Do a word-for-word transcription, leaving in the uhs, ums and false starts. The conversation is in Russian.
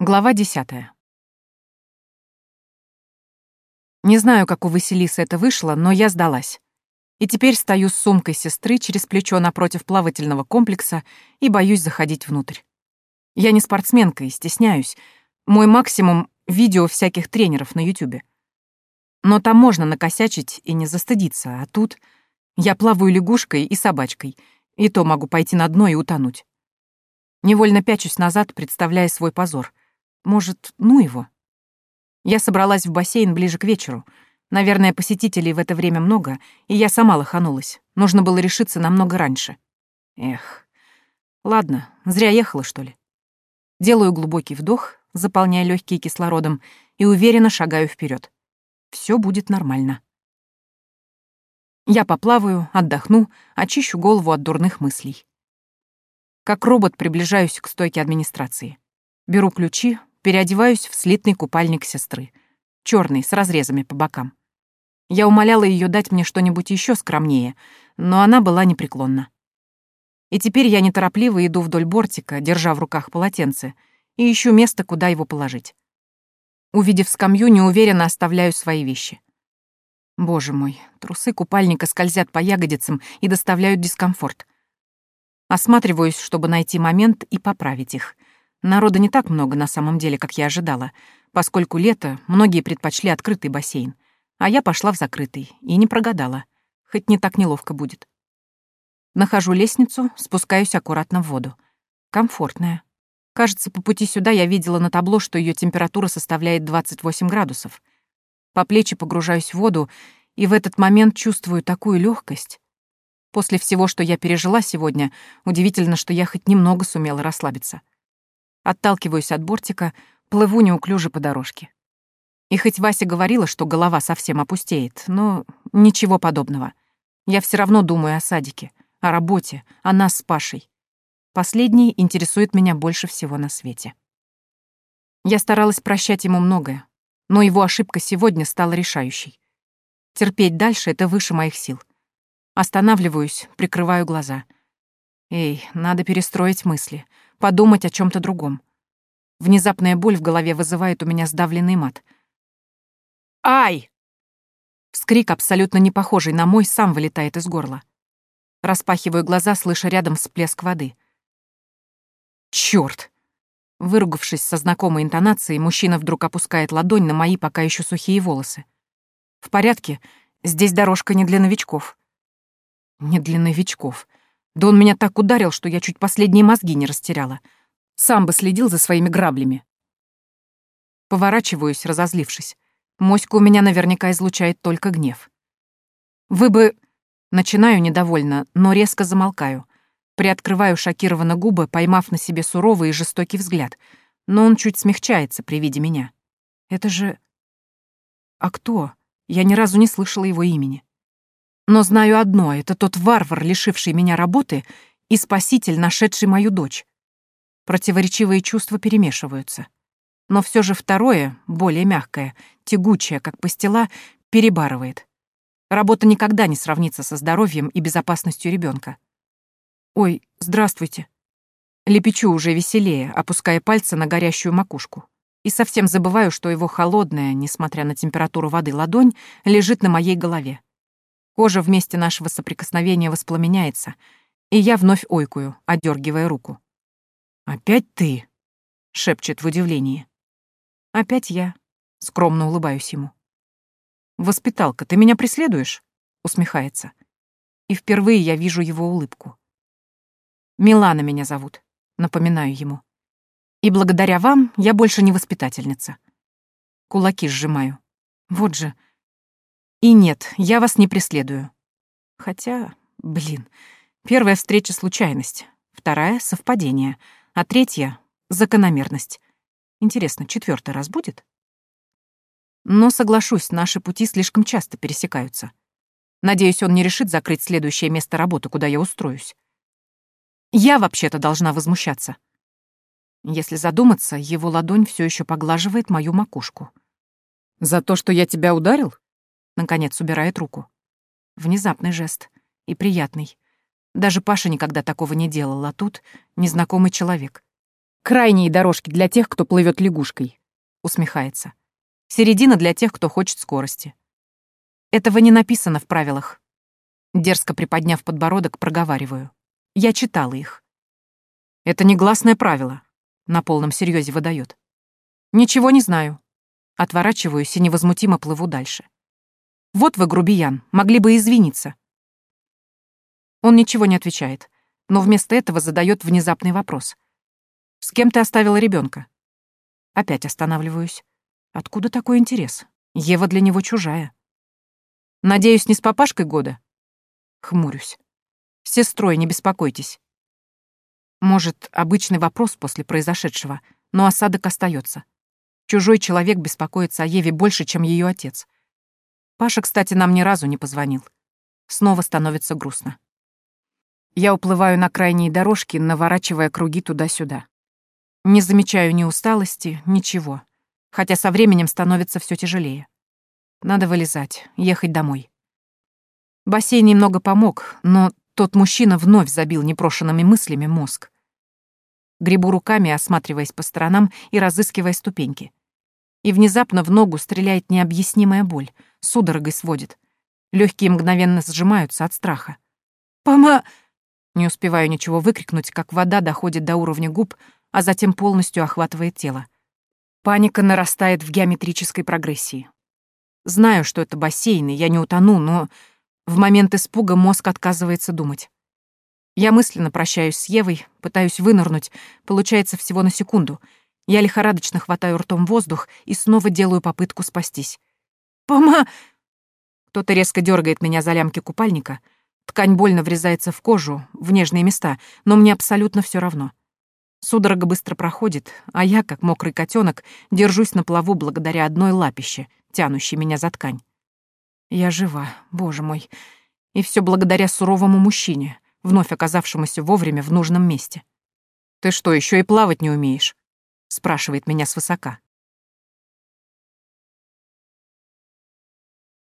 Глава десятая. Не знаю, как у Василисы это вышло, но я сдалась. И теперь стою с сумкой сестры через плечо напротив плавательного комплекса и боюсь заходить внутрь. Я не спортсменка и стесняюсь. Мой максимум — видео всяких тренеров на Ютубе. Но там можно накосячить и не застыдиться, а тут я плаваю лягушкой и собачкой, и то могу пойти на дно и утонуть. Невольно пячусь назад, представляя свой позор. Может, ну его? Я собралась в бассейн ближе к вечеру. Наверное, посетителей в это время много, и я сама лоханулась. Нужно было решиться намного раньше. Эх. Ладно, зря ехала, что ли. Делаю глубокий вдох, заполняя легкие кислородом, и уверенно шагаю вперед. Все будет нормально. Я поплаваю, отдохну, очищу голову от дурных мыслей. Как робот приближаюсь к стойке администрации. Беру ключи, переодеваюсь в слитный купальник сестры. Черный, с разрезами по бокам. Я умоляла ее дать мне что-нибудь еще скромнее, но она была непреклонна. И теперь я неторопливо иду вдоль бортика, держа в руках полотенце, и ищу место, куда его положить. Увидев скамью, неуверенно оставляю свои вещи. Боже мой, трусы купальника скользят по ягодицам и доставляют дискомфорт. Осматриваюсь, чтобы найти момент и поправить их. Народа не так много на самом деле, как я ожидала, поскольку лето, многие предпочли открытый бассейн, а я пошла в закрытый и не прогадала, хоть не так неловко будет. Нахожу лестницу, спускаюсь аккуратно в воду. Комфортная. Кажется, по пути сюда я видела на табло, что ее температура составляет двадцать восемь градусов. По плечи погружаюсь в воду, и в этот момент чувствую такую легкость. После всего, что я пережила сегодня, удивительно, что я хоть немного сумела расслабиться. Отталкиваюсь от бортика, плыву неуклюже по дорожке. И хоть Вася говорила, что голова совсем опустеет, но ничего подобного. Я все равно думаю о садике, о работе, о нас с Пашей. Последний интересует меня больше всего на свете. Я старалась прощать ему многое, но его ошибка сегодня стала решающей. Терпеть дальше — это выше моих сил. Останавливаюсь, прикрываю глаза. Эй, надо перестроить мысли, подумать о чем-то другом. Внезапная боль в голове вызывает у меня сдавленный мат. «Ай!» Вскрик, абсолютно не похожий на мой, сам вылетает из горла. Распахиваю глаза, слыша рядом всплеск воды. «Чёрт!» Выругавшись со знакомой интонацией, мужчина вдруг опускает ладонь на мои пока еще сухие волосы. «В порядке? Здесь дорожка не для новичков». «Не для новичков. Да он меня так ударил, что я чуть последние мозги не растеряла. Сам бы следил за своими граблями». Поворачиваюсь, разозлившись. Моська у меня наверняка излучает только гнев. «Вы бы...» Начинаю недовольно, но резко замолкаю. Приоткрываю шокированно губы, поймав на себе суровый и жестокий взгляд, но он чуть смягчается при виде меня. Это же... А кто? Я ни разу не слышала его имени. Но знаю одно — это тот варвар, лишивший меня работы, и спаситель, нашедший мою дочь. Противоречивые чувства перемешиваются. Но все же второе, более мягкое, тягучее, как пастила, перебарывает. Работа никогда не сравнится со здоровьем и безопасностью ребенка. «Ой, здравствуйте». Лепечу уже веселее, опуская пальцы на горящую макушку. И совсем забываю, что его холодная, несмотря на температуру воды, ладонь лежит на моей голове. Кожа в месте нашего соприкосновения воспламеняется, и я вновь ойкую, отдергивая руку. «Опять ты?» — шепчет в удивлении. «Опять я», — скромно улыбаюсь ему. «Воспиталка, ты меня преследуешь?» — усмехается. И впервые я вижу его улыбку. «Милана меня зовут», — напоминаю ему. «И благодаря вам я больше не воспитательница». Кулаки сжимаю. Вот же. И нет, я вас не преследую. Хотя, блин, первая встреча — случайность, вторая — совпадение, а третья — закономерность. Интересно, четвертый раз будет? Но соглашусь, наши пути слишком часто пересекаются. Надеюсь, он не решит закрыть следующее место работы, куда я устроюсь. Я вообще-то должна возмущаться. Если задуматься, его ладонь все еще поглаживает мою макушку. «За то, что я тебя ударил?» Наконец убирает руку. Внезапный жест. И приятный. Даже Паша никогда такого не делал, а тут незнакомый человек. Крайние дорожки для тех, кто плывет лягушкой, усмехается. Середина для тех, кто хочет скорости. Этого не написано в правилах. Дерзко приподняв подбородок, проговариваю. Я читала их. Это негласное правило, на полном серьезе выдает. Ничего не знаю. Отворачиваюсь и невозмутимо плыву дальше. Вот вы, грубиян, могли бы извиниться. Он ничего не отвечает, но вместо этого задает внезапный вопрос. С кем ты оставила ребенка? Опять останавливаюсь. Откуда такой интерес? Ева для него чужая. Надеюсь, не с папашкой года? Хмурюсь. С сестрой, не беспокойтесь. Может, обычный вопрос после произошедшего, но осадок остается. Чужой человек беспокоится о Еве больше, чем ее отец. Паша, кстати, нам ни разу не позвонил. Снова становится грустно. Я уплываю на крайние дорожки, наворачивая круги туда-сюда. Не замечаю ни усталости, ничего. Хотя со временем становится все тяжелее. Надо вылезать, ехать домой. Бассейн немного помог, но тот мужчина вновь забил непрошенными мыслями мозг. Гребу руками, осматриваясь по сторонам и разыскивая ступеньки. И внезапно в ногу стреляет необъяснимая боль, судорогой сводит. Легкие мгновенно сжимаются от страха. «Пома...» Не успеваю ничего выкрикнуть, как вода доходит до уровня губ, а затем полностью охватывает тело. Паника нарастает в геометрической прогрессии. Знаю, что это бассейн, и я не утону, но в момент испуга мозг отказывается думать. Я мысленно прощаюсь с Евой, пытаюсь вынырнуть, получается всего на секунду. Я лихорадочно хватаю ртом воздух и снова делаю попытку спастись. «Пома...» Кто-то резко дергает меня за лямки купальника. Ткань больно врезается в кожу, в нежные места, но мне абсолютно все равно. Судорога быстро проходит, а я, как мокрый котенок, держусь на плаву благодаря одной лапище, тянущей меня за ткань. Я жива, боже мой. И все благодаря суровому мужчине, вновь оказавшемуся вовремя в нужном месте. «Ты что, еще и плавать не умеешь?» — спрашивает меня свысока.